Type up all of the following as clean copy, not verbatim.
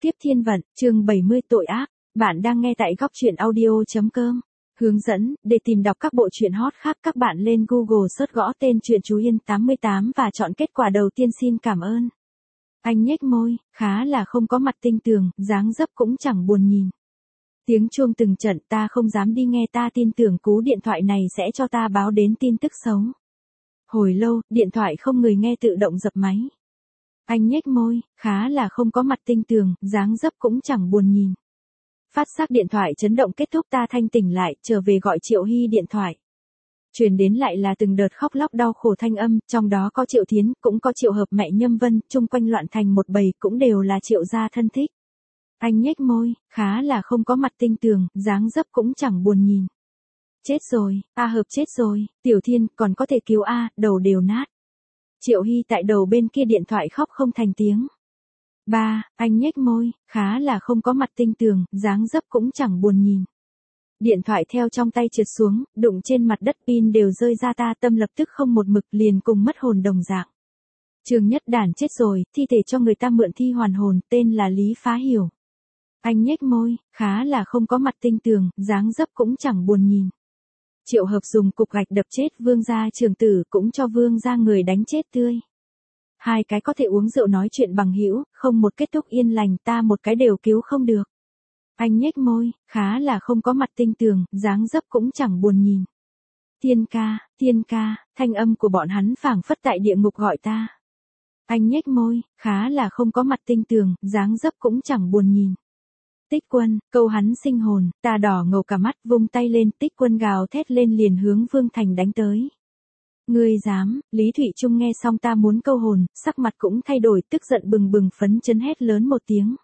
Tiếp thiên vận, chương 70 tội ác. Bạn đang nghe tại góc truyện audio.com. Hướng dẫn, để tìm đọc các bộ truyện hot khác các bạn lên Google search gõ tên truyện Chú Yên 88 và chọn kết quả đầu tiên. Xin cảm ơn. Anh nhếch môi, khá là không có mặt tinh tường, dáng dấp cũng chẳng buồn nhìn. Tiếng chuông từng trận, ta không dám đi nghe, ta tin tưởng cú điện thoại này sẽ cho ta báo đến tin tức xấu. Hồi lâu, điện thoại không người nghe tự động dập máy. Anh nhếch môi, khá là không có mặt tinh tường, dáng dấp cũng chẳng buồn nhìn. Phát giác điện thoại chấn động kết thúc, ta thanh tỉnh lại, trở về gọi Triệu Hy điện thoại. Truyền đến lại là từng đợt khóc lóc đau khổ thanh âm, trong đó có Triệu Thiến, cũng có Triệu Hợp mẹ Nhâm Vân, chung quanh loạn thành một bầy, cũng đều là Triệu gia thân thích. Anh nhếch môi, khá là không có mặt tinh tường, dáng dấp cũng chẳng buồn nhìn. Chết rồi, A Hợp chết rồi, Tiểu Thiên, còn có thể cứu A, đầu đều nát. Triệu Hy tại đầu bên kia điện thoại khóc không thành tiếng. Ba, anh nhếch môi, khá là không có mặt tinh tường, dáng dấp cũng chẳng buồn nhìn. Điện thoại theo trong tay trượt xuống, đụng trên mặt đất, pin đều rơi ra, ta tâm lập tức không một mực, liền cùng mất hồn đồng dạng. Trương Nhất Đản chết rồi, thi thể cho người ta mượn thi hoàn hồn, tên là Lý Phá Hiểu. Anh nhếch môi, khá là không có mặt tinh tường, dáng dấp cũng chẳng buồn nhìn. Triệu Hợp dùng cục gạch đập chết Vương gia trưởng tử, cũng cho Vương gia người đánh chết tươi. Hai cái có thể uống rượu nói chuyện bằng hữu, không một kết thúc yên lành, ta một cái đều cứu không được. Anh nhếch môi, khá là không có mặt tinh tường, dáng dấp cũng chẳng buồn nhìn. Thiên ca, thanh âm của bọn hắn phảng phất tại địa ngục gọi ta. Anh nhếch môi, khá là không có mặt tinh tường, dáng dấp cũng chẳng buồn nhìn. Tích Quân, câu hắn sinh hồn, ta đỏ ngầu cả mắt, vung tay lên, Tích Quân gào thét lên liền hướng Vương Thành đánh tới. Ngươi dám, Lý Thụy Trung nghe xong ta muốn câu hồn, sắc mặt cũng thay đổi, tức giận bừng bừng phấn chấn hét lớn một tiếng.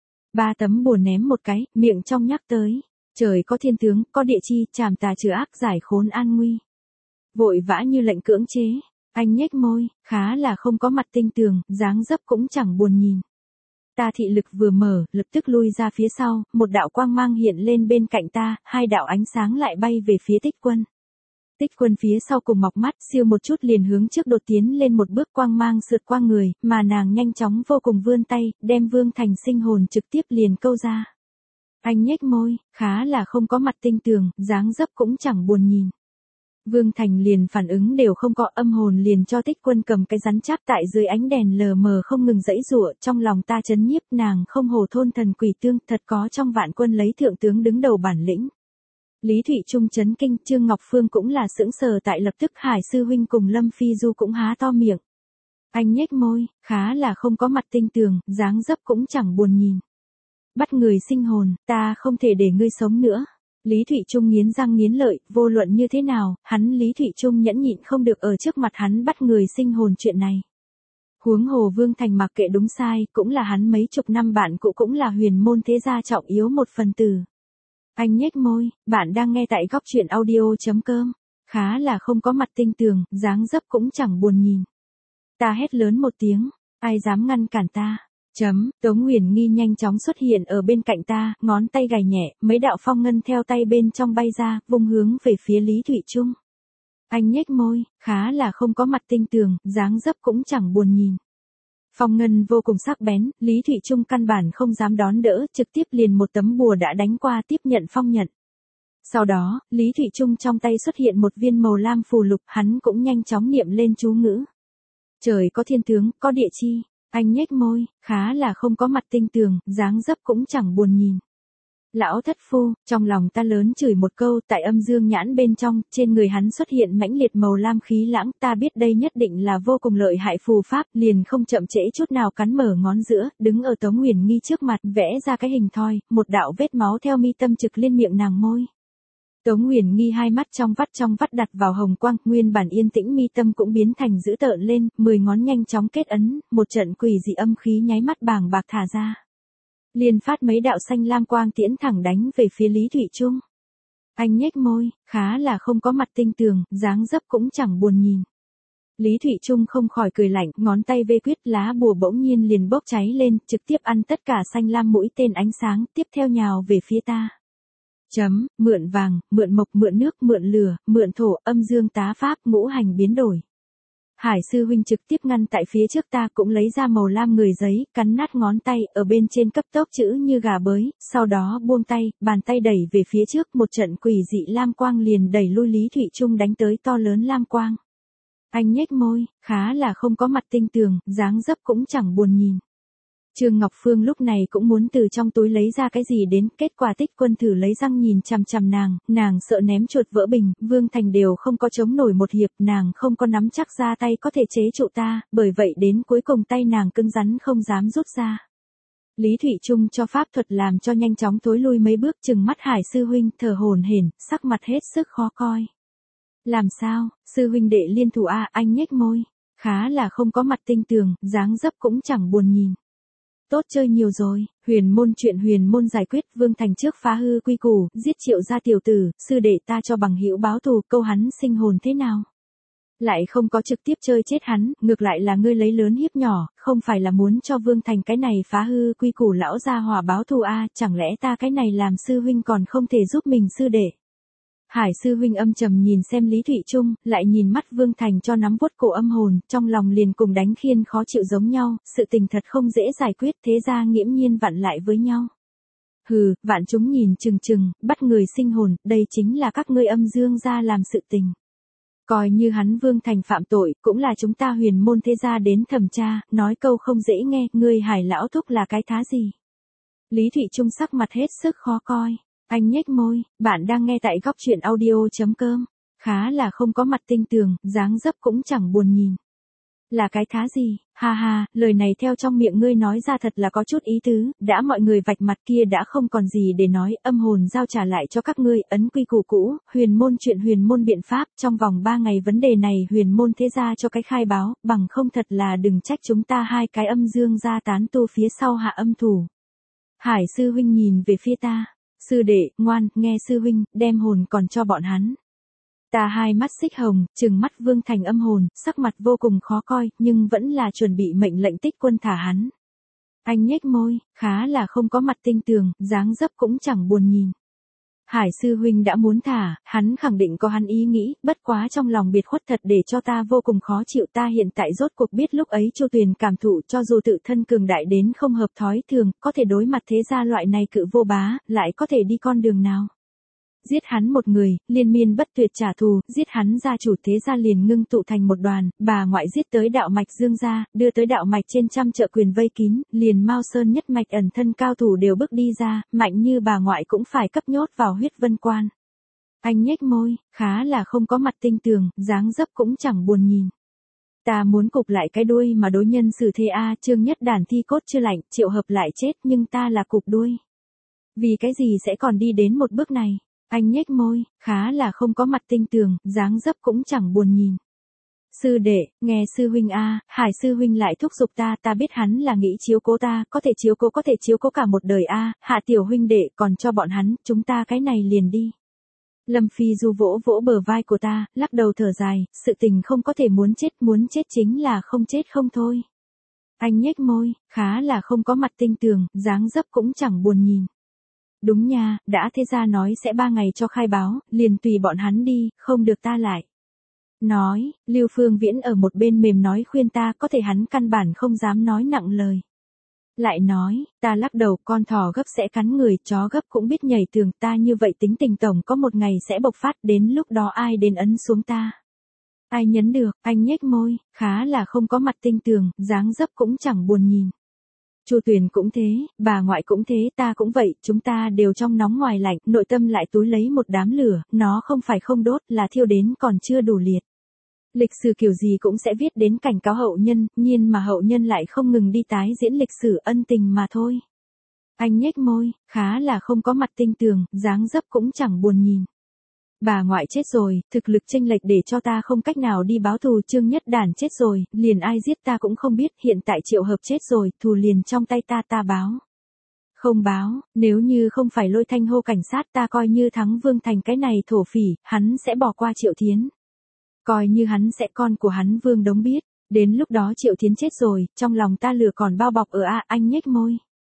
Ba tấm bùa ném một cái, miệng trong nhắc tới. Trời có thiên tướng, có địa chi, trảm tà trừ ác, giải khốn an nguy. Vội vã như lệnh cưỡng chế. Anh nhếch môi, khá là không có mặt tinh tường, dáng dấp cũng chẳng buồn nhìn. Ta thị lực vừa mở, lập tức lui ra phía sau, một đạo quang mang hiện lên bên cạnh ta, hai đạo ánh sáng lại bay về phía Tích Quân. Tích Quân phía sau cùng mọc mắt, siêu một chút liền hướng trước đột tiến lên một bước, quang mang sượt qua người, mà nàng nhanh chóng vô cùng vươn tay, đem Vương Thành sinh hồn trực tiếp liền câu ra. Anh nhếch môi, khá là không có mặt tinh tường, dáng dấp cũng chẳng buồn nhìn. Vương Thành liền phản ứng đều không có, âm hồn liền cho Tích Quân cầm cái rắn cháp tại dưới ánh đèn lờ mờ không ngừng giãy giụa, trong lòng ta chấn nhiếp, nàng không hồ thôn thần quỷ tương, thật có trong vạn quân lấy thượng tướng đứng đầu bản lĩnh. Lý Thụy Trung chấn kinh, Trương Ngọc Phương cũng là sững sờ, tại lập tức Hải sư huynh cùng Lâm Phi Du cũng há to miệng. Anh nhếch môi, khá là không có mặt tinh tường, dáng dấp cũng chẳng buồn nhìn. Bắt người sinh hồn, ta không thể để ngươi sống nữa. Lý Thụy Trung nghiến răng nghiến lợi, vô luận như thế nào, hắn Lý Thụy Trung nhẫn nhịn không được ở trước mặt hắn bắt người sinh hồn chuyện này. Huống hồ Vương Thành mặc kệ đúng sai, cũng là hắn mấy chục năm bạn cũ, cũng là huyền môn thế gia trọng yếu một phần tử. Anh nhếch môi, bạn đang nghe tại góc truyện audio.com. Khá là không có mặt tinh tường, dáng dấp cũng chẳng buồn nhìn. Ta hét lớn một tiếng, ai dám ngăn cản ta? Tống Huyền Nghi nhanh chóng xuất hiện ở bên cạnh ta, ngón tay gảy nhẹ, mấy đạo phong ngân theo tay bên trong bay ra, vung hướng về phía Lý Thụy Trung. Anh nhếch môi, khá là không có mặt tinh tường, dáng dấp cũng chẳng buồn nhìn. Phong ngân vô cùng sắc bén, Lý Thụy Trung căn bản không dám đón đỡ, trực tiếp liền một tấm bùa đã đánh qua, tiếp nhận phong nhận. Sau đó, Lý Thụy Trung trong tay xuất hiện một viên màu lam phù lục, hắn cũng nhanh chóng niệm lên chú ngữ. Trời có thiên tướng, có địa chi. Anh nhếch môi, khá là không có mặt tinh tường, dáng dấp cũng chẳng buồn nhìn. Lão thất phu, trong lòng ta lớn chửi một câu, tại âm dương nhãn bên trong, trên người hắn xuất hiện mãnh liệt màu lam khí lãng, ta biết đây nhất định là vô cùng lợi hại phù pháp, liền không chậm trễ chút nào cắn mở ngón giữa, đứng ở Tống Huyền Nghi trước mặt, vẽ ra cái hình thoi, một đạo vết máu theo mi tâm trực lên miệng nàng môi. Tống Huyền Nghi hai mắt trong vắt đặt vào hồng quang, nguyên bản yên tĩnh mi tâm cũng biến thành dữ tợn lên, 10 ngón nhanh chóng kết ấn, một trận quỷ dị âm khí nháy mắt bàng bạc thả ra. Liên phát mấy đạo xanh lam quang tiễn thẳng đánh về phía Lý Thụy Trung. Anh nhếch môi, khá là không có mặt tinh tường, dáng dấp cũng chẳng buồn nhìn. Lý Thụy Trung không khỏi cười lạnh, ngón tay vê quyết, lá bùa bỗng nhiên liền bốc cháy lên, trực tiếp ăn tất cả xanh lam mũi tên ánh sáng, tiếp theo nhào về phía ta. Mượn vàng, mượn mộc, mượn nước, mượn lửa, mượn thổ, âm dương tá pháp, ngũ hành biến đổi. Hải sư huynh trực tiếp ngăn tại phía trước ta, cũng lấy ra màu lam người giấy, cắn nát ngón tay, ở bên trên cấp tốc chữ như gà bới, sau đó buông tay, bàn tay đẩy về phía trước, một trận quỷ dị lam quang liền đẩy lui Lý Thụy Trung đánh tới to lớn lam quang. Anh nhếch môi, khá là không có mặt tinh tường, dáng dấp cũng chẳng buồn nhìn. Trương Ngọc Phương lúc này cũng muốn từ trong túi lấy ra cái gì đến, kết quả Tích Quân thử lấy răng nhìn chằm chằm nàng sợ ném chuột vỡ bình, Vương Thành đều không có chống nổi một hiệp, nàng không có nắm chắc ra tay có thể chế trụ ta, bởi vậy đến cuối cùng tay nàng cứng rắn không dám rút ra. Lý Thụy Trung cho pháp thuật làm cho nhanh chóng thối lui mấy bước, trừng mắt Hải sư huynh, thở hổn hển, sắc mặt hết sức khó coi. Làm sao, sư huynh đệ liên thủ a? Anh nhếch môi, khá là không có mặt tinh tường, dáng dấp cũng chẳng buồn nhìn. Tốt chơi nhiều rồi, chuyện huyền môn giải quyết, Vương Thành trước phá hư quy củ, giết Triệu gia tiểu tử, sư đệ ta cho bằng hữu báo thù, câu hắn sinh hồn thế nào? Lại không có trực tiếp chơi chết hắn, ngược lại là ngươi lấy lớn hiếp nhỏ, không phải là muốn cho Vương Thành cái này phá hư quy củ lão gia hỏa báo thù a? Chẳng lẽ ta cái này làm sư huynh còn không thể giúp mình sư đệ? Hải sư huynh âm trầm nhìn xem Lý Thụy Trung, lại nhìn mắt Vương Thành cho nắm vuốt cổ âm hồn, trong lòng liền cùng đánh khiên khó chịu giống nhau, sự tình thật không dễ giải quyết, thế ra nghiễm nhiên vặn lại với nhau. Hừ, vạn chúng nhìn chừng chừng, bắt người sinh hồn, đây chính là các ngươi âm dương gia làm sự tình. Coi như hắn Vương Thành phạm tội, cũng là chúng ta huyền môn thế gia đến thẩm tra, nói câu không dễ nghe, ngươi Hải lão thúc là cái thá gì? Lý Thụy Trung sắc mặt hết sức khó coi. Anh nhếch môi, bạn đang nghe tại góc truyện audio.com. Khá là không có mặt tinh tường, dáng dấp cũng chẳng buồn nhìn. Là cái thá gì? Ha ha, lời này theo trong miệng ngươi nói ra thật là có chút ý tứ, đã mọi người vạch mặt kia đã không còn gì để nói, âm hồn giao trả lại cho các ngươi, ấn quy củ cũ, huyền môn biện pháp, trong vòng 3 ngày vấn đề này huyền môn thế gia cho cái khai báo, bằng không thật là đừng trách chúng ta hai cái âm dương gia tán tu phía sau hạ âm thủ. Hải sư huynh nhìn về phía ta. Sư đệ, ngoan, nghe sư huynh, đem hồn còn cho bọn hắn. Ta hai mắt xích hồng, trừng mắt Vương Thành âm hồn, sắc mặt vô cùng khó coi, nhưng vẫn là chuẩn bị mệnh lệnh Tích Quân thả hắn. Anh nhếch môi, khá là không có mặt tinh tường, dáng dấp cũng chẳng buồn nhìn. Hải sư huynh đã muốn thả, hắn khẳng định có hắn ý nghĩ, bất quá trong lòng biệt khuất thật để cho ta vô cùng khó chịu, ta hiện tại rốt cuộc biết lúc ấy Chu Tuyền cảm thụ cho dù tự thân cường đại đến không hợp thói thường, có thể đối mặt thế gia loại này cự vô bá, lại có thể đi con đường nào. Giết hắn một người, liên miên bất tuyệt trả thù, giết hắn gia chủ thế gia liền ngưng tụ thành một đoàn, bà ngoại giết tới đạo mạch Dương gia, đưa tới đạo mạch trên trăm chợ quyền vây kín, liền Mao Sơn nhất mạch ẩn thân cao thủ đều bước đi ra, mạnh như bà ngoại cũng phải cấp nhốt vào huyết vân quan. Anh nhếch môi, khá là không có mặt tinh tường, dáng dấp cũng chẳng buồn nhìn. Ta muốn cục lại cái đuôi mà đối nhân xử thế a, Trương Nhất Đản thi cốt chưa lạnh, triệu hợp lại chết nhưng ta là cục đuôi. Vì cái gì sẽ còn đi đến một bước này? Anh nhếch môi, khá là không có mặt tinh tường, dáng dấp cũng chẳng buồn nhìn. Sư đệ, nghe sư huynh a, Hải sư huynh lại thúc giục ta biết hắn là nghĩ chiếu cố ta, có thể chiếu cố cả một đời a, Hạ tiểu huynh đệ còn cho bọn hắn, chúng ta cái này liền đi. Lâm Phi Du vỗ vỗ bờ vai của ta, lắc đầu thở dài, sự tình không có thể muốn chết chính là không chết không thôi. Anh nhếch môi, khá là không có mặt tinh tường, dáng dấp cũng chẳng buồn nhìn. Đúng nha, đã thế ra nói sẽ 3 ngày cho khai báo, liền tùy bọn hắn đi, không được ta lại. Nói, Lưu Phương Viễn ở một bên mềm nói khuyên ta, có thể hắn căn bản không dám nói nặng lời. Lại nói, ta lắc đầu, con thỏ gấp sẽ cắn người, chó gấp cũng biết nhảy tường, ta như vậy tính tình tổng có một ngày sẽ bộc phát, đến lúc đó ai đến ấn xuống ta. Ai nhấn được, anh nhếch môi, khá là không có mặt tinh tường, dáng dấp cũng chẳng buồn nhìn. Chu Tuyền cũng thế, bà ngoại cũng thế, ta cũng vậy, chúng ta đều trong nóng ngoài lạnh, nội tâm lại túi lấy một đám lửa, nó không phải không đốt, là thiêu đến còn chưa đủ liệt. Lịch sử kiểu gì cũng sẽ viết đến cảnh cáo hậu nhân, nhiên mà hậu nhân lại không ngừng đi tái diễn lịch sử ân tình mà thôi. Anh nhếch môi, khá là không có mặt tinh tường, dáng dấp cũng chẳng buồn nhìn. Bà ngoại chết rồi, thực lực chênh lệch để cho ta không cách nào đi báo thù, Trương Nhất Đản chết rồi, liền ai giết ta cũng không biết, hiện tại Triệu Hợp chết rồi, thù liền trong tay ta báo. Không báo, nếu như không phải Lôi Thanh hô cảnh sát ta coi như thắng Vương Thành cái này thổ phỉ, hắn sẽ bỏ qua Triệu Thiến. Coi như hắn sẽ con của hắn Vương Đống biết, đến lúc đó Triệu Thiến chết rồi, trong lòng ta lửa còn bao bọc ở anh nhếch môi.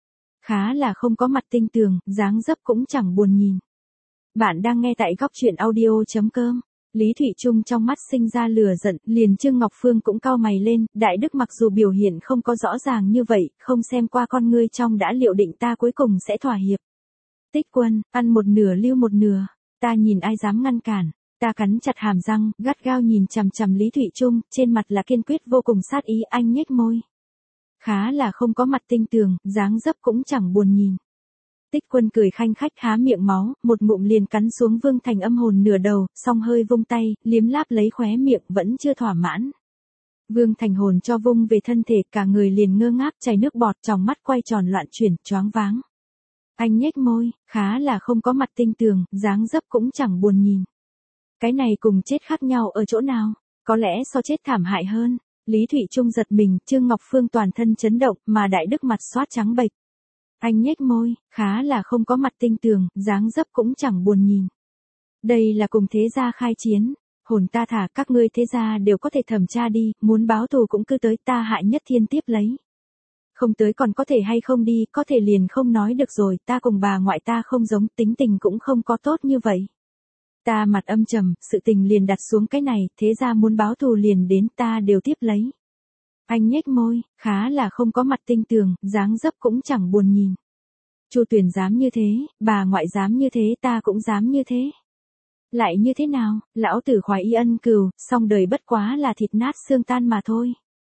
Khá là không có mặt tinh tường, dáng dấp cũng chẳng buồn nhìn. Bạn đang nghe tại góc truyện audio.com. Lý Thụy Trung trong mắt sinh ra lửa giận, liền Trương Ngọc Phương cũng cau mày lên, Đại Đức mặc dù biểu hiện không có rõ ràng như vậy, không xem qua con ngươi trong đã liệu định ta cuối cùng sẽ thỏa hiệp. Tích Quân, ăn một nửa lưu một nửa, ta nhìn ai dám ngăn cản. Ta cắn chặt hàm răng, gắt gao nhìn chằm chằm Lý Thụy Trung, trên mặt là kiên quyết vô cùng sát ý, anh nhếch môi. Khá là không có mặt tinh tường, dáng dấp cũng chẳng buồn nhìn. Tích Quân cười khanh khách há miệng máu, một ngụm liền cắn xuống Vương Thành âm hồn nửa đầu, song hơi vung tay, liếm láp lấy khóe miệng vẫn chưa thỏa mãn. Vương Thành hồn cho vung về thân thể, cả người liền ngơ ngác chảy nước bọt, tròng mắt quay tròn loạn chuyển, choáng váng. Anh nhếch môi, khá là không có mặt tinh tường, dáng dấp cũng chẳng buồn nhìn. Cái này cùng chết khác nhau ở chỗ nào? Có lẽ so chết thảm hại hơn. Lý Thụy Trung giật mình, Trương Ngọc Phương toàn thân chấn động, mà Đại Đức mặt xoát trắng bệch. Anh nhếch môi, khá là không có mặt tinh tường, dáng dấp cũng chẳng buồn nhìn. Đây là cùng thế gia khai chiến. Hồn ta thả các ngươi thế gia đều có thể thẩm tra đi, muốn báo thù cũng cứ tới, ta Hại Nhất Thiên tiếp lấy. Không tới còn có thể hay không đi, có thể liền không nói được rồi, ta cùng bà ngoại ta không giống, tính tình cũng không có tốt như vậy. Ta mặt âm trầm, sự tình liền đặt xuống cái này, thế ra muốn báo thù liền đến, ta đều tiếp lấy. Anh nhếch môi, khá là không có mặt tinh tường, dáng dấp cũng chẳng buồn nhìn. Chu Tuyền dám như thế, bà ngoại dám như thế, ta cũng dám như thế. Lại như thế nào, lão tử khoái y ân cừu, song đời bất quá là thịt nát xương tan mà thôi.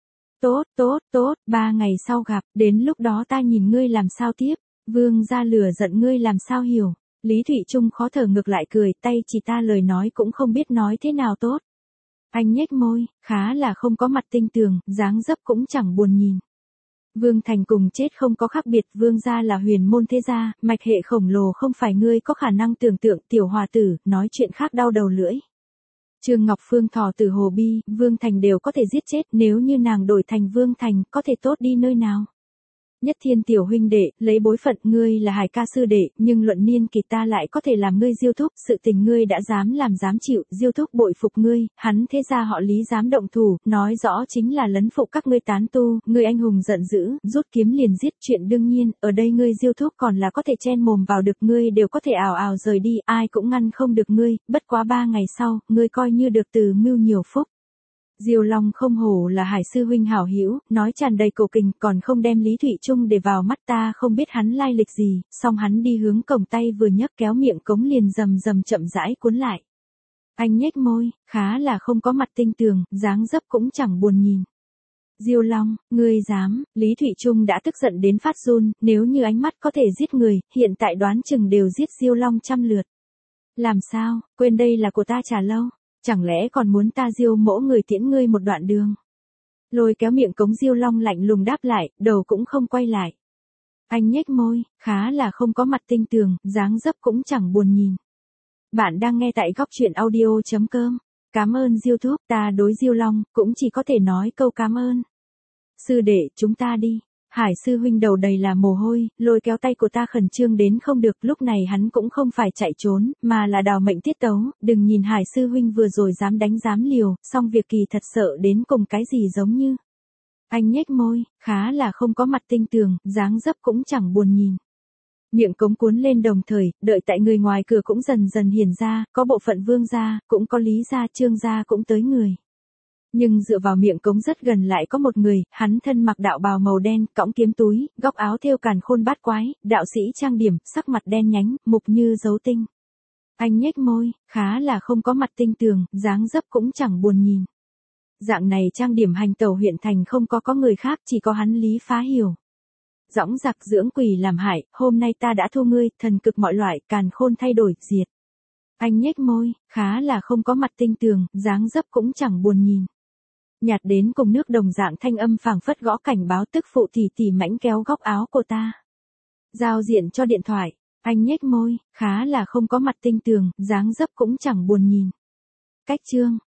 Tốt, 3 ngày sau gặp, đến lúc đó ta nhìn ngươi làm sao tiếp, Vương gia lửa giận ngươi làm sao hiểu. Lý Thụy Trung khó thở ngược lại cười, tay chỉ ta lời nói cũng không biết nói thế nào tốt. Anh nhếch môi, khá là không có mặt tinh tường, dáng dấp cũng chẳng buồn nhìn. Vương Thành cùng chết không có khác biệt, Vương gia là huyền môn thế gia, mạch hệ khổng lồ không phải ngươi có khả năng tưởng tượng, tiểu hòa tử, nói chuyện khác đau đầu lưỡi. Trương Ngọc Phương thò từ hồ bi, Vương Thành đều có thể giết chết, nếu như nàng đổi thành Vương Thành, có thể tốt đi nơi nào. Nhất Thiên tiểu huynh đệ, lấy bối phận ngươi là Hải ca sư đệ, nhưng luận niên kỳ ta lại có thể làm ngươi Diêu thúc, sự tình ngươi đã dám làm dám chịu, Diêu thúc bội phục ngươi, hắn thế ra họ Lý dám động thủ, nói rõ chính là lấn phục các ngươi tán tu, ngươi anh hùng giận dữ, rút kiếm liền giết, chuyện đương nhiên, ở đây ngươi Diêu thúc còn là có thể chen mồm vào được, ngươi đều có thể ào ào rời đi, ai cũng ngăn không được ngươi, bất quá 3 ngày sau, ngươi coi như được từ mưu nhiều phúc. Diêu Long không hổ là Hải sư huynh hảo hữu, nói tràn đầy cổ kình, còn không đem Lý Thụy Trung để vào mắt, ta không biết hắn lai lịch gì, song hắn đi hướng cổng, tay vừa nhấc kéo miệng cống liền rầm rầm chậm rãi cuốn lại. Anh nhếch môi, khá là không có mặt tinh tường, dáng dấp cũng chẳng buồn nhìn. Diêu Long, ngươi dám, Lý Thụy Trung đã tức giận đến phát run, nếu như ánh mắt có thể giết người, hiện tại đoán chừng đều giết Diêu Long 100 lượt. Làm sao, quên đây là của ta Trà Lâu. Chẳng lẽ còn muốn ta Diêu mỗ người tiễn ngươi một đoạn đường? Lôi kéo miệng cống Diêu Long lạnh lùng đáp lại, đầu cũng không quay lại. Anh nhếch môi, khá là không có mặt tinh tường, dáng dấp cũng chẳng buồn nhìn. Bạn đang nghe tại góc truyện audio.com. Cảm ơn Diêu thúc, ta đối Diêu Long, cũng chỉ có thể nói câu cảm ơn. Sư đệ, chúng ta đi. Hải sư huynh đầu đầy là mồ hôi, lôi kéo tay của ta khẩn trương đến không được, lúc này hắn cũng không phải chạy trốn, mà là đào mệnh tiết tấu, đừng nhìn Hải sư huynh vừa rồi dám đánh dám liều, song việc kỳ thật sợ đến cùng cái gì giống như. Anh nhếch môi, khá là không có mặt tinh tường, dáng dấp cũng chẳng buồn nhìn. Miệng cống cuốn lên đồng thời, đợi tại người ngoài cửa cũng dần dần hiển ra, có bộ phận Vương gia, cũng có Lý gia, Trương gia cũng tới người. Nhưng dựa vào miệng cống rất gần lại có một người, hắn thân mặc đạo bào màu đen, cõng kiếm túi, góc áo thêu càn khôn bát quái, đạo sĩ trang điểm, sắc mặt đen nhánh, mục như dấu tinh. Anh nhếch môi, khá là không có mặt tinh tường, dáng dấp cũng chẳng buồn nhìn. Dạng này trang điểm hành tẩu huyện thành không có người khác, chỉ có hắn Lý Phá Hiểu. Dõng dạc dưỡng quỷ làm hại, hôm nay ta đã thu ngươi, thần cực mọi loại, càn khôn thay đổi, diệt. Anh nhếch môi, khá là không có mặt tinh tường, dáng dấp cũng chẳng buồn nhìn. Nhạt đến cùng nước đồng dạng thanh âm phảng phất gõ cảnh báo, tức phụ tỉ mãnh kéo góc áo của ta. Giao diện cho điện thoại, anh nhếch môi, khá là không có mặt tinh tường, dáng dấp cũng chẳng buồn nhìn. Cách chương.